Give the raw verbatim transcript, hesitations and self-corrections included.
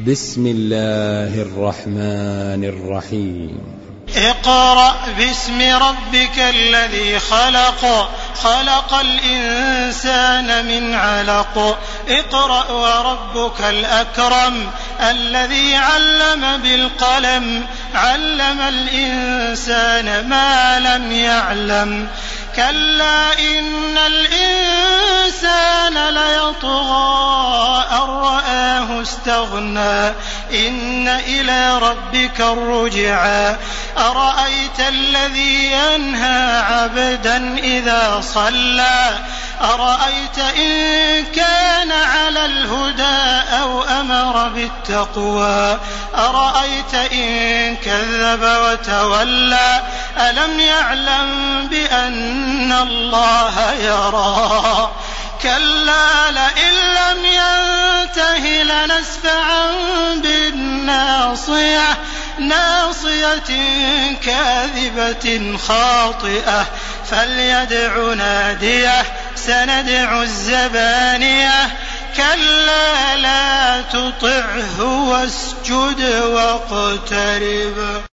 بسم الله الرحمن الرحيم. اقرأ باسم ربك الذي خلق خلق الإنسان من علق اقرأ وربك الأكرم الذي علم بالقلم علم الإنسان ما لم يعلم كلا إن الإنسان ليطغى أن رآه استغنى إن إلى ربك الرجعى أرأيت الذي ينهى عبدا إذا صلى أرأيت إن كان على الهدى أو أمر بالتقوى أرأيت إن كذب وتولى ألم يعلم بأن الله يرى كلا لئن لم ينته لنسفعا بالناصية ناصية كاذبة خاطئة فليدع ناديه سندع الزبانية كلا لا تطعه واسجد واقترب.